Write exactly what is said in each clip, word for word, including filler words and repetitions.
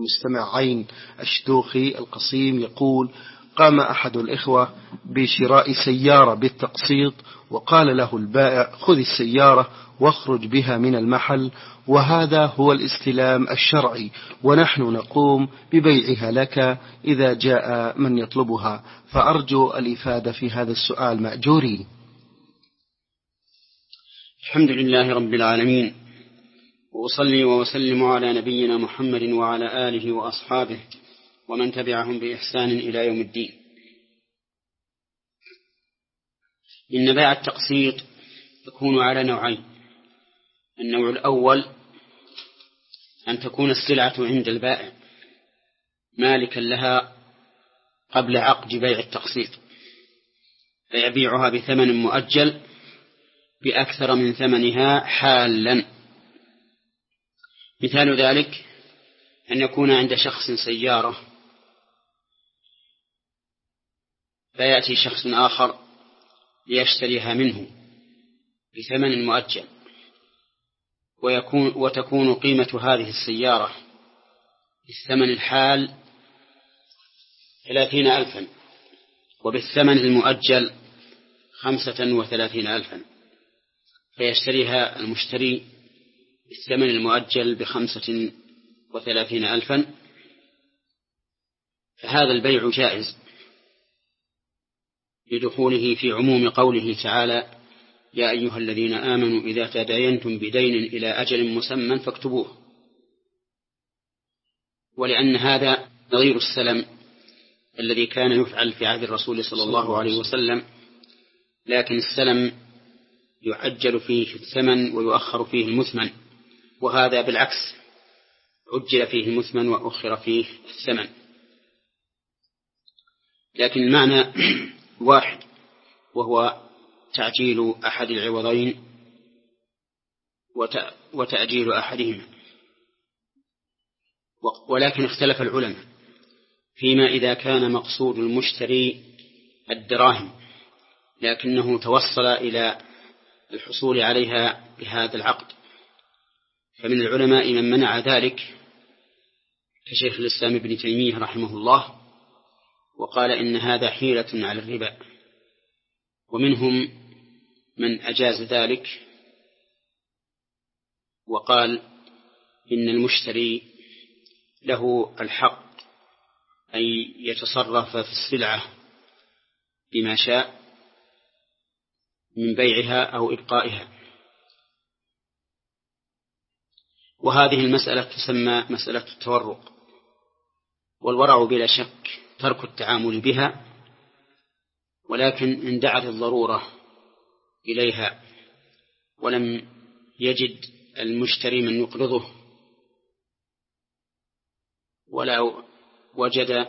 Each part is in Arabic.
المستمع عين الشدوخي القصيم يقول: قام أحد الإخوة بشراء سيارة بالتقسيط، وقال له البائع: خذ السيارة واخرج بها من المحل، وهذا هو الاستلام الشرعي، ونحن نقوم ببيعها لك إذا جاء من يطلبها، فأرجو الإفادة في هذا السؤال مأجورين. الحمد لله رب العالمين، وأصلي وأسلم على نبينا محمد وعلى آله وأصحابه ومن تبعهم بإحسان إلى يوم الدين. إن بيع التقسيط يكون على نوعين: النوع الأول أن تكون السلعة عند البائع مالكا لها قبل عقد بيع التقسيط، فيبيعها بثمن مؤجل بأكثر من ثمنها حالا. مثال ذلك أن يكون عند شخص سيارة، فيأتي شخص آخر ليشتريها منه بثمن مؤجل، ويكون وتكون قيمة هذه السيارة بالثمن الحال ثلاثين ألفا، وبالثمن المؤجل خمسة وثلاثين ألفا، فيشتريها المشتري بالثمن المؤجل بخمسة وثلاثين ألفا، فهذا البيع جائز لدخوله في عموم قوله تعالى: يا أيها الذين آمنوا إذا تداينتم بدين إلى أجل مسمى فاكتبوه. ولأن هذا نظير السلم الذي كان يفعل في عهد الرسول صلى الله عليه وسلم، لكن السلم يعجل فيه الثمن ويؤخر فيه المثمن، وهذا بالعكس، عجل فيه المثمن وأخر فيه الثمن، لكن المعنى واحد، وهو تعجيل أحد العوضين وتأجيل أحدهما. ولكن اختلف العلماء فيما إذا كان مقصود المشتري الدراهم لكنه توصل إلى الحصول عليها بهذا العقد، فمن العلماء من منع ذلك كشيخ الإسلام ابن تيمية رحمه الله، وقال إن هذا حيلة على الربا، ومنهم من أجاز ذلك وقال إن المشتري له الحق أن يتصرف في السلعة بما شاء من بيعها أو إبقائها. وهذه المسألة تسمى مسألة التورق، والورع بلا شك ترك التعامل بها، ولكن إن دعت الضرورة إليها ولم يجد المشتري من يقرضه، ولا وجد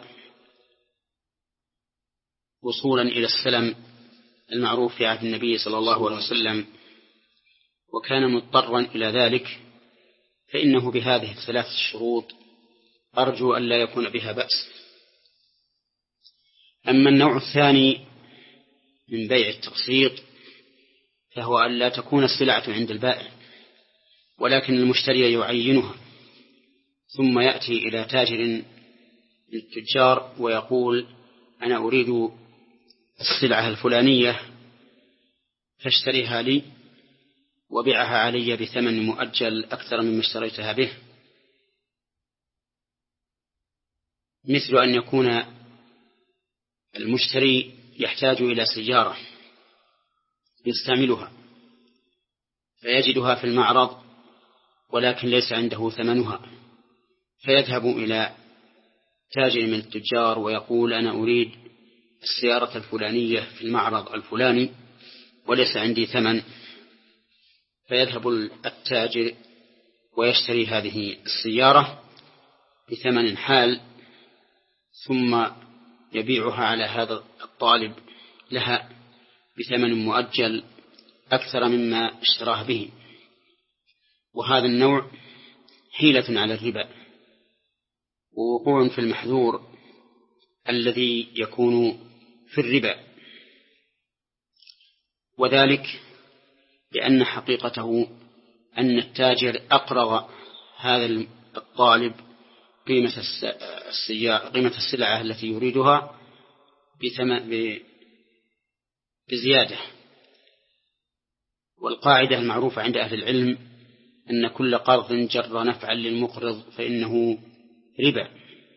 وصولا إلى السلم المعروف في عهد النبي صلى الله عليه وسلم، وكان مضطرا إلى ذلك، فإنه بهذه الثلاث الشروط أرجو أن لا يكون بها بأس. أما النوع الثاني من بيع التقسيط فهو أن لا تكون السلعة عند البائع، ولكن المشتري يعينها، ثم يأتي إلى تاجر من التجار ويقول: أنا أريد السلعة الفلانية فاشتريها لي وبيعها علي بثمن مؤجل أكثر مما اشتريتها به. مثل أن يكون المشتري يحتاج إلى سيارة يستعملها فيجدها في المعرض ولكن ليس عنده ثمنها، فيذهب إلى تاجر من التجار ويقول: أنا أريد السيارة الفلانية في المعرض الفلاني وليس عندي ثمن، فيذهب التاجر ويشتري هذه السيارة بثمن حال، ثم يبيعها على هذا الطالب لها بثمن مؤجل أكثر مما اشتراه به. وهذا النوع حيلة على الربا، ووقوع في المحذور الذي يكون في الربا، وذلك لأن حقيقته أن التاجر أقرض هذا الطالب قيمة السيارة قيمة السلعة التي يريدها بزيادة. والقاعدة المعروفة عند أهل العلم أن كل قرض جر نفعا للمقرض فإنه ربا.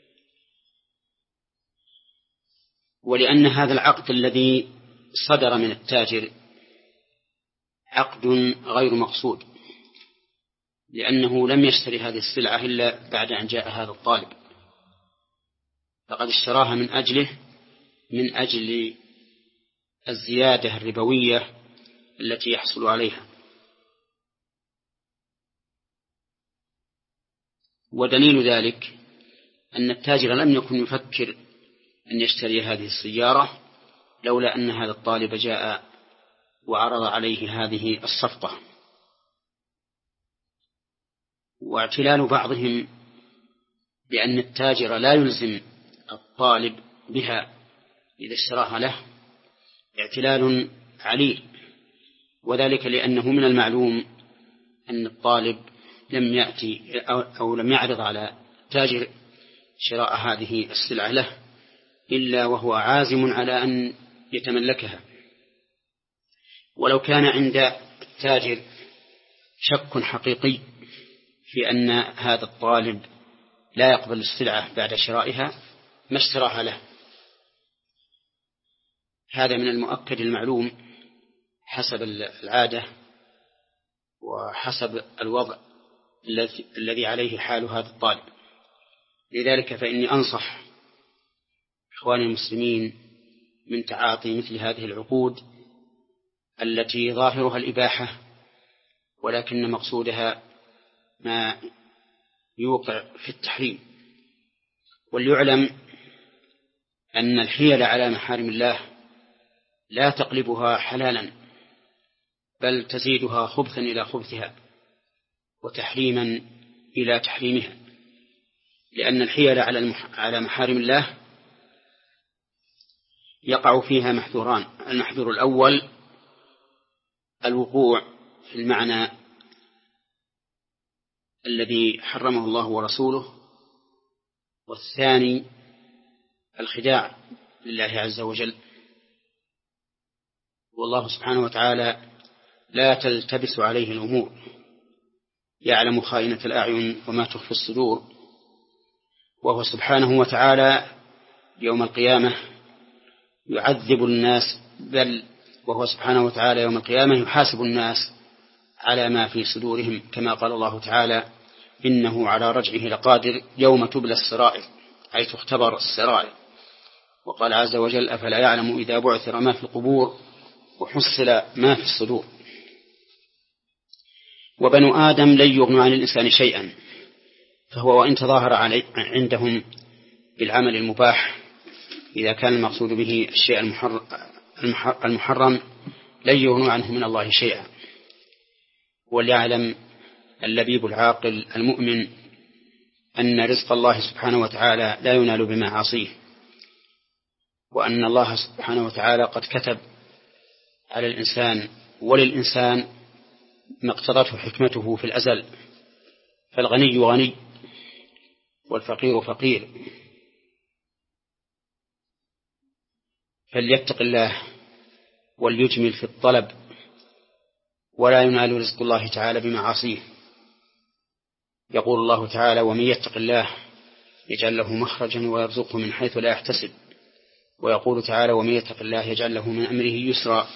ولأن هذا العقد الذي صدر من التاجر عقد غير مقصود، لأنه لم يشتري هذه السلعة إلا بعد أن جاء هذا الطالب، فقد اشتراها من أجله من أجل الزيادة الربوية التي يحصل عليها. ودليل ذلك أن التاجر لم يكن يفكر أن يشتري هذه السيارة لولا أن هذا الطالب جاء وعرض عليه هذه الصفقة. واعتلال بعضهم بأن التاجر لا يلزم الطالب بها إذا اشتراها له اعتلال عليل، وذلك لأنه من المعلوم أن الطالب لم يأتي أو لم يعرض على تاجر شراء هذه السلعة له إلا وهو عازم على أن يتملكها. ولو كان عند التاجر شك حقيقي في أن هذا الطالب لا يقبل السلعة بعد شرائها ما اشتراها له. هذا من المؤكد المعلوم حسب العادة وحسب الوضع الذي عليه حال هذا الطالب. لذلك فإني أنصح إخواني المسلمين من تعاطي مثل هذه العقود التي ظاهرها الإباحة ولكن مقصودها ما يوقع في التحريم. وليعلم أن الحيل على محارم الله لا تقلبها حلالا بل تزيدها خبثا إلى خبثها وتحريما إلى تحريمها، لأن الحيل على محارم الله يقع فيها محذوران. المحذور الأول الوقوع في المعنى الذي حرمه الله ورسوله، والثاني الخداع لله عز وجل. والله سبحانه وتعالى لا تلتبس عليه الأمور، يعلم خائنة الأعين وما تخفي الصدور. وهو سبحانه وتعالى يوم القيامة يعذب الناس، بل وهو سبحانه وتعالى يوم القيامة يحاسب الناس على ما في صدورهم، كما قال الله تعالى إنه على رجعه لقادر يوم تبلى السرائر، أي تختبر السرائر. وقال عز وجل أفلا يعلم إذا بعثر ما في القبور وحصل ما في الصدور. وبنو آدم لن يغنوا عن الإنسان شيئا، فهو وإن تظاهر علي عندهم بالعمل المباح إذا كان المقصود به الشيء المحرم لن يغنوا عنه من الله شيئا. وليعلم اللبيب العاقل المؤمن أن رزق الله سبحانه وتعالى لا ينال بمعاصيه، وأن الله سبحانه وتعالى قد كتب على الإنسان وللإنسان ما اقتضته حكمته في الأزل، فالغني غني والفقير فقير. فليتق الله وليجمل في الطلب، ولا ينال رزق الله تعالى بمعاصيه. يقول الله تعالى ومن يتق الله يجعل له مخرجا ويرزقه من حيث لا يحتسب. ويقول تعالى ومن يتق الله يجعل له من أمره يسرا.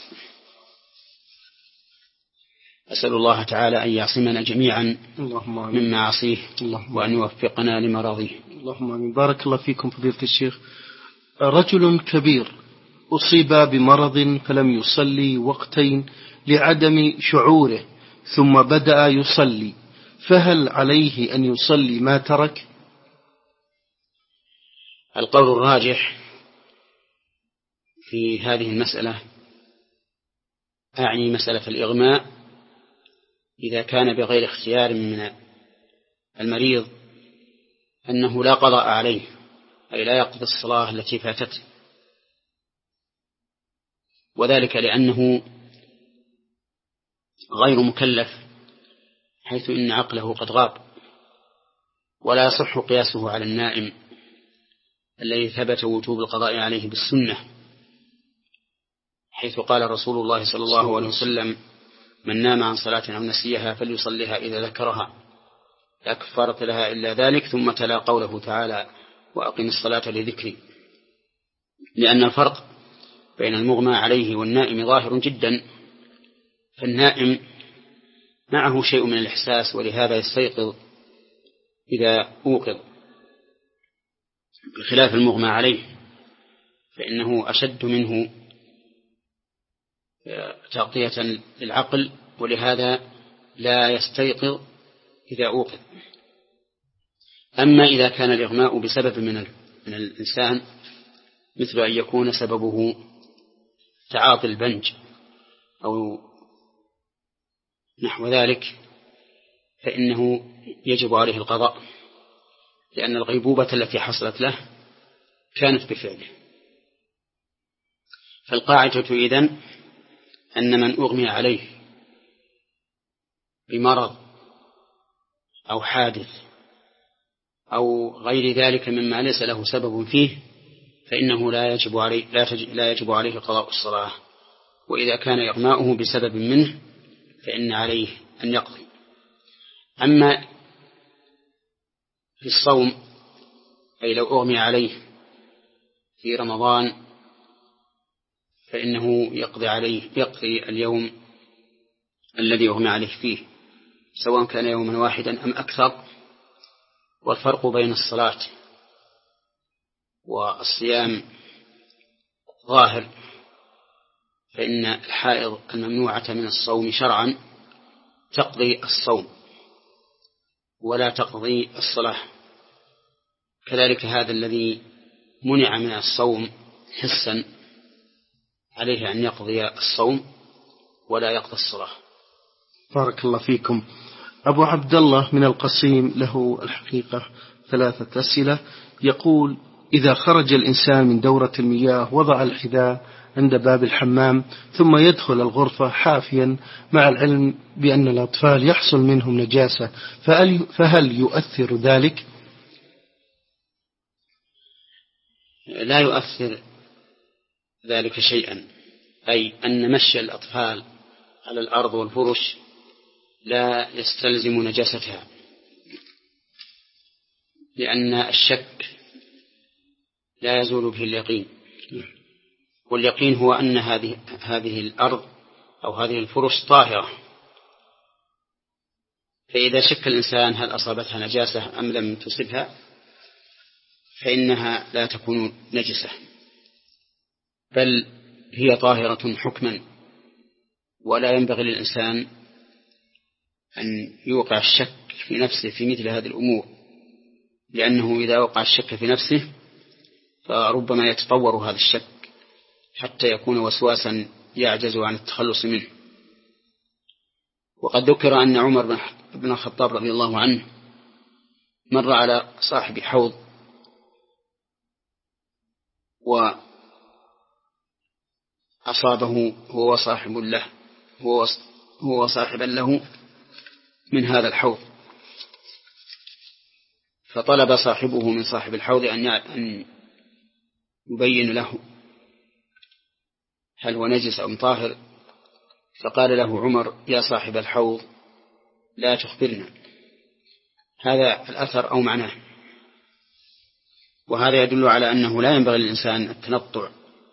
أسأل الله تعالى أن يعصمنا جميعا من معاصيه وأن يوفقنا لمراضيه. اللهم آمين. بارك الله فيكم فضيلة الشيخ. رجل كبير أصيب بمرض فلم يصلي وقتين لعدم شعوره ثم بدأ يصلي، فهل عليه أن يصلي ما ترك؟ القول الراجح في هذه المسألة، أعني مسألة الإغماء، إذا كان بغير اختيار من المريض أنه لا قضاء عليه، أي لا يقضي الصلاة التي فاتته، وذلك لأنه غير مكلف حيث إن عقله قد غاب، ولا يصح قياسه على النائم الذي ثبت وجوب القضاء عليه بالسنة، حيث قال رسول الله صلى الله عليه وسلم: من نام عن صلاة أو نسيها فليصليها إذا ذكرها لا كفارة لها إلا ذلك، ثم تلا قوله تعالى: وأقم الصلاة لذكري. لأن الفرق بين المغمى عليه والنائم ظاهر جدا، فالنائم معه شيء من الإحساس ولهذا يستيقظ إذا أوقظ، بخلاف المغمى عليه فإنه أشد منه تغطية للعقل ولهذا لا يستيقظ إذا أوقظ. أما إذا كان الإغماء بسبب من, من الإنسان، مثل أن يكون سببه تعاطي البنج أو نحو ذلك، فإنه يجب عليه القضاء، لأن الغيبوبة التي حصلت له كانت بفعله. فالقاعدة إذن أن من أغمي عليه بمرض أو حادث أو غير ذلك مما ليس له سبب فيه فإنه لا يجب عليه, لا يجب عليه قضاء الصلاة. وإذا كان إغماؤه بسبب منه فإن عليه أن يقضي. أما في الصوم، أي لو أغمي عليه في رمضان فإنه يقضي عليه يقضي اليوم الذي أغمي عليه فيه، سواء كان يوما واحدا أم أكثر. والفرق بين الصلاة والصيام ظاهر، فإن الحائض الممنوعة من الصوم شرعا تقضي الصوم ولا تقضي الصلاة، كذلك هذا الذي منع من الصوم حسا عليه أن يقضي الصوم ولا يقضي الصلاة. بارك الله فيكم. أبو عبد الله من القصيم له الحقيقة ثلاثة أسئلة. يقول: إذا خرج الإنسان من دورة المياه وضع الحذاء عند باب الحمام ثم يدخل الغرفة حافيا مع العلم بأن الأطفال يحصل منهم نجاسة، فهل يؤثر ذلك؟ لا يؤثر ذلك شيئا، أي أن مشي الأطفال على الأرض والفرش لا يستلزم نجاستها، لأن الشك لا يزول به اليقين، واليقين هو أن هذه هذه الأرض أو هذه الفرش طاهرة. فإذا شك الإنسان هل أصابتها نجاسة أم لم تصبها فإنها لا تكون نجسة، بل هي طاهرة حكما. ولا ينبغي للإنسان أن يوقع الشك في نفسه في مثل هذه الأمور، لأنه إذا وقع الشك في نفسه فربما يتطور هذا الشك حتى يكون وسواسا يعجز عن التخلص منه. وقد ذكر أن عمر بن الخطاب رضي الله عنه مر على صاحب حوض وأصابه هو صاحب له هو هو صاحبا له من هذا الحوض، فطلب صاحبه من صاحب الحوض أن يبين له هل هو نجس أم طاهر، فقال له عمر: يا صاحب الحوض لا تخبرنا. هذا الأثر أو معناه. وهذا يدل على أنه لا ينبغي للإنسان التنطع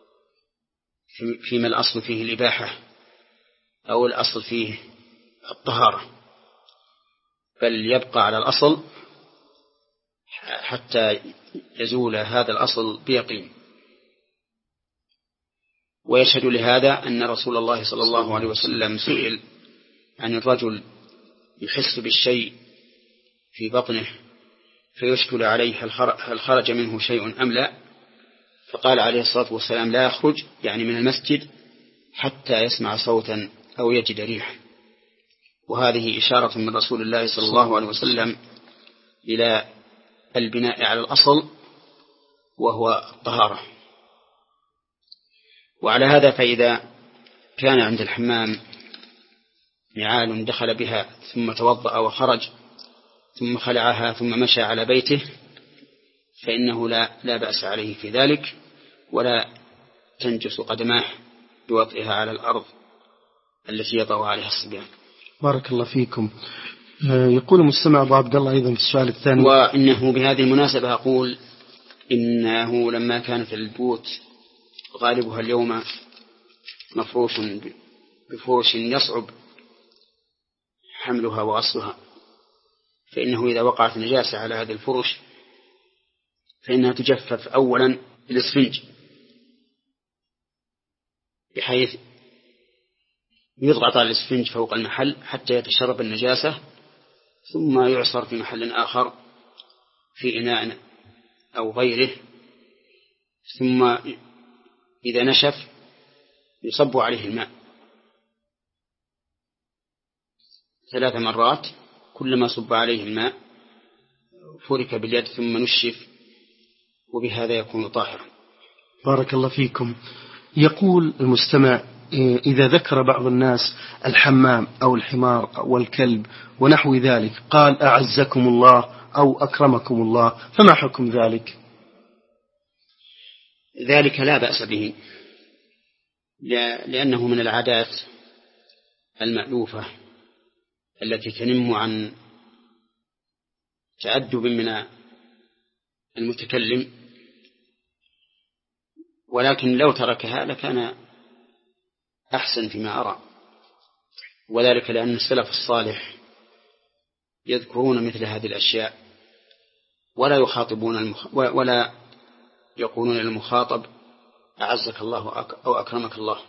فيما الأصل فيه الإباحة أو الأصل فيه الطهارة، بل يبقى على الأصل حتى يزول هذا الأصل بيقين. ويشهد لهذا أن رسول الله صلى الله عليه وسلم سئل عن الرجل يحس بالشيء في بطنه فيشكل عليه هل خرج منه شيء أم لا، فقال عليه الصلاة والسلام: لا يخرج، يعني من المسجد، حتى يسمع صوتا أو يجد ريحا. وهذه إشارة من رسول الله صلى الله عليه وسلم إلى البناء على الأصل وهو الطهارة. وعلى هذا فإذا كان عند الحمام نعال دخل بها ثم توضأ وخرج ثم خلعها ثم مشى على بيته فإنه لا, لا بأس عليه في ذلك، ولا تنجس قدماه بوطئها على الأرض التي يضع عليها الصبيان. بارك الله فيكم. يقول المستمع أبو عبد الله أيضا في السؤال الثاني: وإنه بهذه المناسبة أقول إنه لما كانت البيوت غالبها اليوم مفروش بفرش يصعب حملها وغسلها، فإنه إذا وقعت نجاسة على هذه الفرش فإنها تجفف أولا بالإسفنج، بحيث يضغط على الإسفنج فوق المحل حتى يتشرب النجاسة، ثم يعصر في محل آخر في إناء أو غيره، ثم إذا نشف يصب عليه الماء ثلاث مرات، كلما صب عليه الماء فرك باليد ثم نشف، وبهذا يكون طاهرا. بارك الله فيكم. يقول المستمع: إذا ذكر بعض الناس الحمام أو الحمار أو الكلب ونحو ذلك قال أعزكم الله أو أكرمكم الله، فما حكم ذلك؟ ذلك لا بأس به، لأنه من العادات المألوفة التي تنم عن تأدب من المتكلم، ولكن لو تركها لكان أحسن فيما أرى، وذلك لأن السلف الصالح يذكرون مثل هذه الأشياء ولا يخاطبون المخ... ولا يقولون للمخاطب أعزك الله أو أكرمك الله.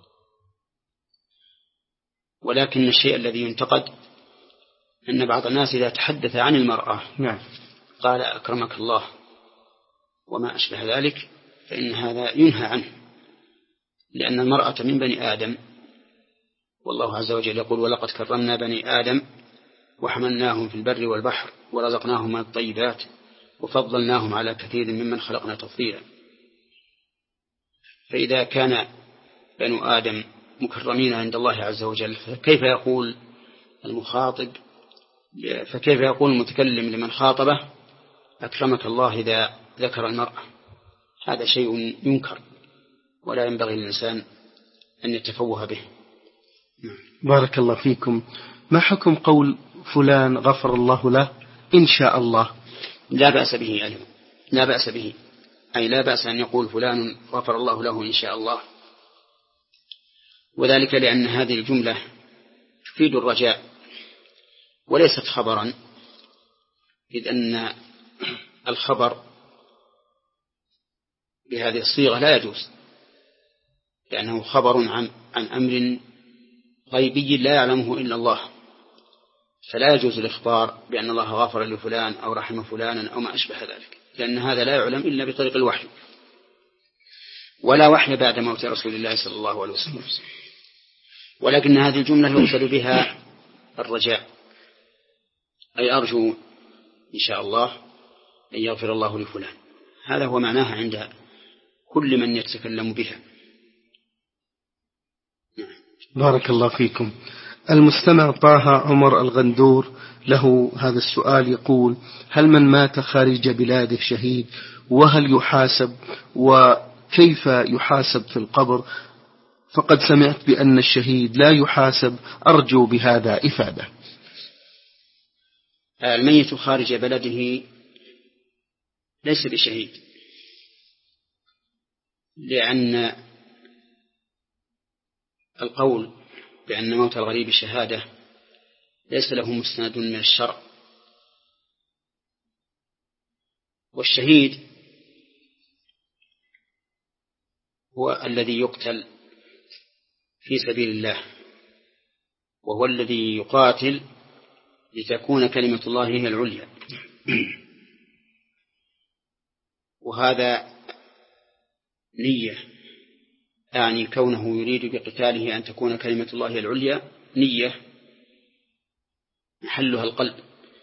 ولكن الشيء الذي ينتقد أن بعض الناس إذا تحدث عن المرأة نعم قال أكرمك الله وما أشبه ذلك، فإن هذا ينهى عنه، لأن المرأة من بني آدم، والله عز وجل يقول ولقد كرمنا بني آدم وحملناهم في البر والبحر ورزقناهم من الطيبات وفضلناهم على كثير ممن خلقنا تفضيلا. فإذا كان بنو آدم مكرمين عند الله عز وجل، فكيف يقول المخاطب فكيف يقول المتكلم لمن خاطبه أكرمك الله إذا ذكر المرأة؟ هذا شيء ينكر ولا ينبغي للإنسان أن يتفوه به. بارك الله فيكم. ما حكم قول فلان غفر الله له إن شاء الله؟ لا بأس به أيضا، لا بأس به، أي لا بأس أن يقول فلان غفر الله له إن شاء الله، وذلك لأن هذه الجملة تفيد الرجاء وليست خبرا، إذ أن الخبر بهذه الصيغة لا يجوز، لأنه خبر عن, عن أمر غيبي لا يعلمه إلا الله، فلا يجوز الإخبار بأن الله غفر لفلان أو رحم فلانا أو ما أشبه ذلك، لأن هذا لا يعلم إلا بطريق الوحي، ولا وحي بعد موت رسول الله صلى الله عليه وسلم. ولكن هذه الجملة يقصد بها الرجاء، أي أرجو إن شاء الله أن يغفر الله لفلان، هذا هو معناها عند كل من يتكلم بها. بارك الله فيكم. المستمع طه عمر الغندور له هذا السؤال، يقول: هل من مات خارج بلاده شهيد، وهل يحاسب، وكيف يحاسب في القبر؟ فقد سمعت بأن الشهيد لا يحاسب، أرجو بهذا إفادة. الميت خارج بلده ليس بشهيد، لأن القول بأن موت الغريب شهادة ليس له مستند من الشرع، والشهيد هو الذي يقتل في سبيل الله، وهو الذي يقاتل لتكون كلمة الله هي العليا، وهذا نية، يعني كونه يريد بقتاله أن تكون كلمة الله هي العليا نية محلها القلب.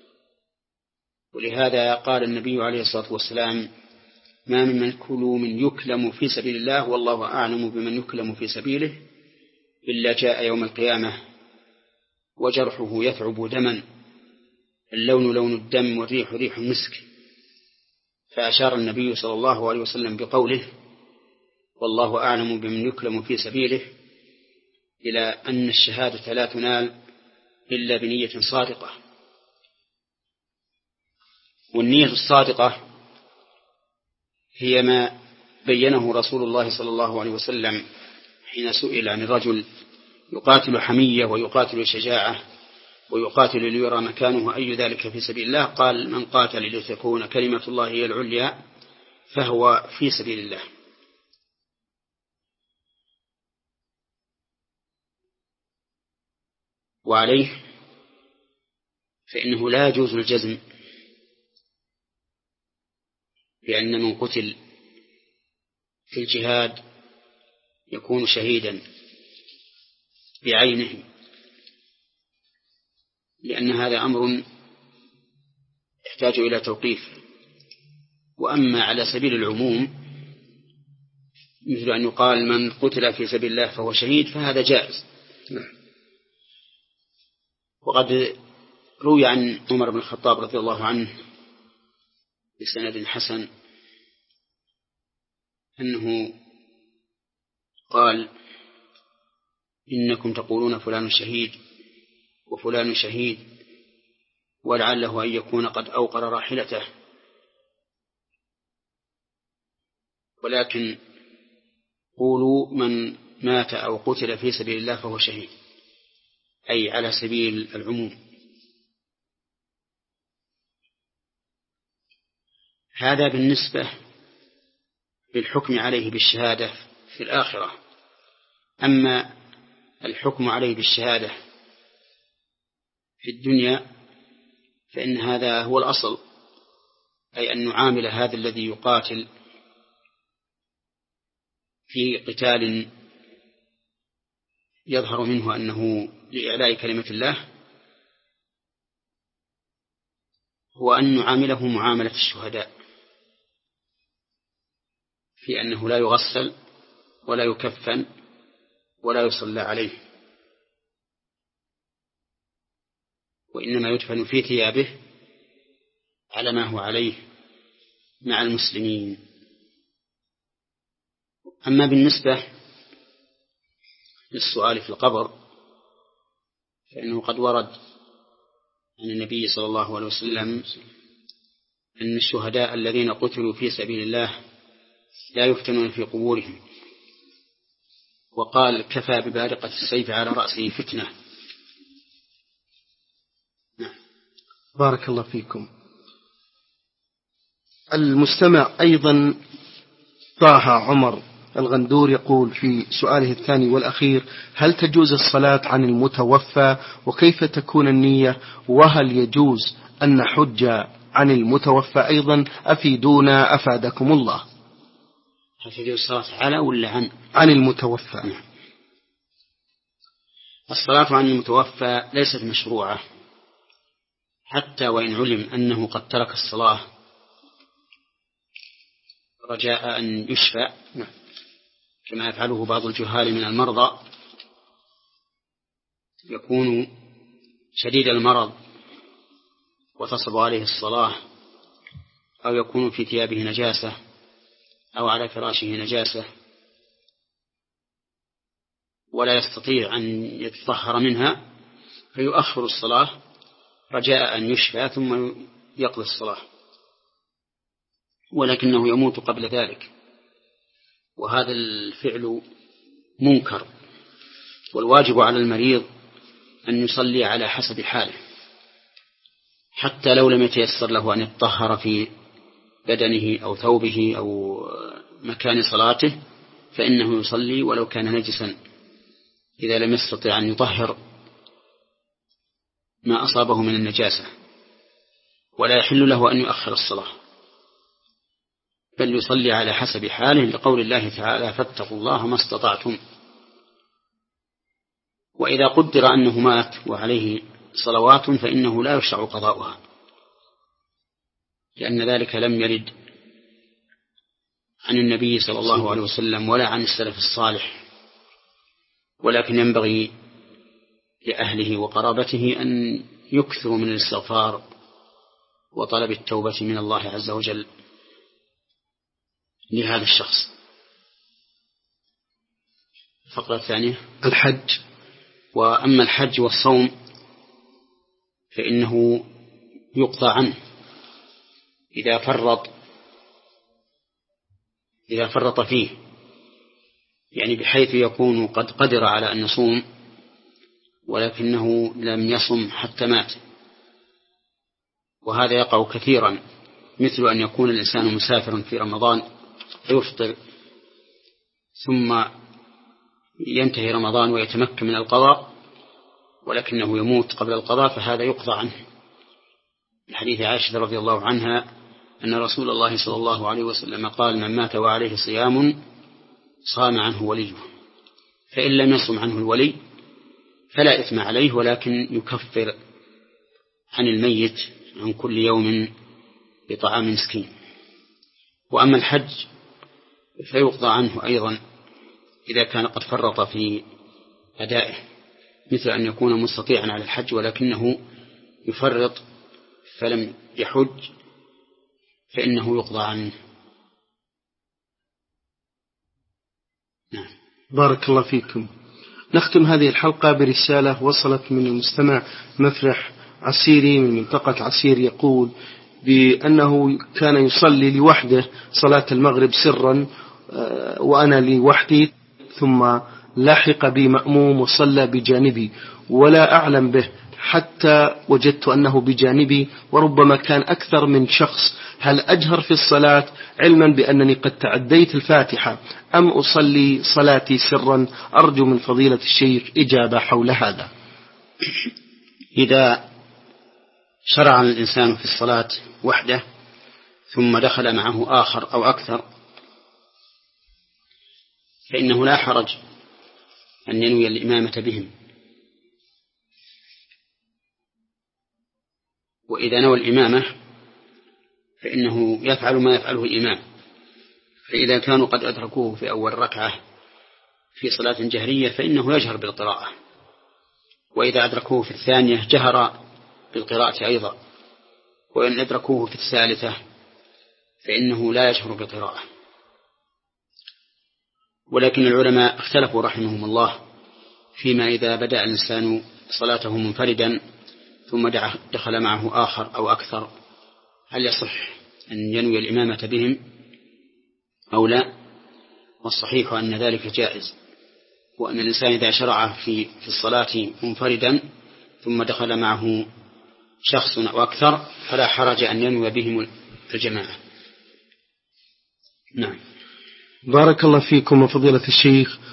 ولهذا قال النبي عليه الصلاة والسلام: ما من مكلوم يكلم في سبيل الله والله أعلم بمن يكلم في سبيله إلا جاء يوم القيامة وجرحه يثعب دما اللون لون الدم والريح ريح المسك. فأشار النبي صلى الله عليه وسلم بقوله والله أعلم بمن يكلم في سبيله إلى أن الشهادة لا تنال إلا بنية صادقة. والنية الصادقة هي ما بينه رسول الله صلى الله عليه وسلم حين سئل عن الرجل يقاتل حمية ويقاتل شجاعة ويقاتل ليرى مكانه أي ذلك في سبيل الله، قال من قاتل لتكون كلمة الله هي العليا فهو في سبيل الله. وعليه فإنه لا يجوز الجزم بأن من قتل في الجهاد يكون شهيدا بعينه، لأن هذا أمر يحتاج إلى توقيف. وأما على سبيل العموم مثل أن يقال من قتل في سبيل الله فهو شهيد فهذا جائز. وقد روي عن عمر بن الخطاب رضي الله عنه بسند حسن أنه قال إنكم تقولون فلان شهيد وفلان شهيد ولعله أن يكون قد أوقر راحلته، ولكن قولوا من مات أو قتل في سبيل الله فهو شهيد، أي على سبيل العموم. هذا بالنسبة للحكم عليه بالشهادة في الآخرة. أما الحكم عليه بالشهادة في الدنيا فإن هذا هو الأصل، أي أن نعامل هذا الذي يقاتل في قتال يظهر منه أنه لإعلاء كلمة الله هو أن نعامله معاملة الشهداء، في أنه لا يغسل ولا يكفن ولا يصلى عليه، وإنما يدفن في ثيابه على ما هو عليه مع المسلمين. أما بالنسبة للسؤال في القبر فإنه قد ورد عن النبي صلى الله عليه وسلم أن الشهداء الذين قتلوا في سبيل الله لا يفتنون في قبورهم، وقال كفى ببارقة السيف على رأسه فتنة. نعم. بارك الله فيكم. المستمع أيضا طه عمر الغندور يقول في سؤاله الثاني والأخير: هل تجوز الصلاة عن المتوفى وكيف تكون النية؟ وهل يجوز أن نحج عن المتوفى أيضا؟ أفيدونا أفادكم الله. هل تجوز الصلاة على ولا عن؟ عن المتوفى. الصلاة عن المتوفى ليست مشروعة حتى وإن علم أنه قد ترك الصلاة رجاء أن يشفى، كما يفعله بعض الجهال من المرضى، يكون شديد المرض وتصب عليه الصلاة، أو يكون في ثيابه نجاسة أو على فراشه نجاسة ولا يستطيع أن يتطهر منها، فيؤخر الصلاة رجاء أن يشفى ثم يقضي الصلاة، ولكنه يموت قبل ذلك، وهذا الفعل منكر. والواجب على المريض أن يصلي على حسب حاله، حتى لو لم يتيسر له أن يتطهر في بدنه أو ثوبه أو مكان صلاته فإنه يصلي ولو كان نجسا إذا لم يستطع أن يطهر ما أصابه من النجاسة، ولا يحل له أن يؤخر الصلاة، بل يصلي على حسب حاله، لقول الله تعالى: فاتقوا الله ما استطعتم. وإذا قدر أنه مات وعليه صلوات فإنه لا يشرع قضاؤها، لأن ذلك لم يرد عن النبي صلى الله عليه وسلم ولا عن السلف الصالح، ولكن ينبغي لأهله وقرابته أن يكثروا من الاستغفار وطلب التوبة من الله عز وجل لهذا الشخص. الفقرة الثانية الحج. وأما الحج والصوم فإنه يقضى عنه إذا فرط إذا فرط فيه، يعني بحيث يكون قد قدر على أن يصوم ولكنه لم يصم حتى مات، وهذا يقع كثيرا، مثل أن يكون الإنسان مسافرا في رمضان فيفطر ثم ينتهي رمضان ويتمكن من القضاء ولكنه يموت قبل القضاء، فهذا يقضى عنه. الحديث عائشة رضي الله عنها أن رسول الله صلى الله عليه وسلم قال: من مات وعليه صيام صام عنه وليه، فإن لم يصم عنه الولي فلا إثم عليه، ولكن يكفر عن الميت عن كل يوم بطعام مسكين. وأما الحج فيقضى عنه أيضا إذا كان قد فرط في أدائه، مثل أن يكون مستطيعا على الحج ولكنه يفرط فلم يحج، فإنه يقضى عنه. نعم. بارك الله فيكم. نختم هذه الحلقة برسالة وصلت من المستمع مفرح عسيري من منطقة عسير، يقول بأنه كان يصلي لوحده صلاة المغرب سرا وأنا لوحدي، ثم لاحق بي مأموم وصلى بجانبي ولا أعلم به حتى وجدت أنه بجانبي وربما كان أكثر من شخص. هل أجهر في الصلاة علما بأنني قد تعديت الفاتحة أم أصلي صلاتي سرا؟ أرجو من فضيلة الشيخ إجابة حول هذا. إذا شرع الإنسان في الصلاة وحده ثم دخل معه آخر أو أكثر فإنه لا حرج أن ينوي الإمامة بهم، وإذا نوى الإمامة فإنه يفعل ما يفعله الإمام. فإذا كانوا قد أدركوه في أول ركعة في صلاة جهرية فإنه يجهر بالقراءة، وإذا أدركوه في الثانية جهر بالقراءة أيضا، وإن أدركوه في الثالثة فإنه لا يجهر بالقراءة. ولكن العلماء اختلفوا رحمهم الله فيما إذا بدأ الإنسان صلاته منفردا ثم دخل معه آخر أو أكثر، هل يصح أن ينوي الإمامة بهم أو لا؟ والصحيح أن ذلك جائز، وأن الإنسان إذا شرع في في الصلاة منفردا ثم دخل معه شخص أو أكثر فلا حرج أن ينوي بهم الجماعة. نعم. بارك الله فيكم وفضيلة الشيخ.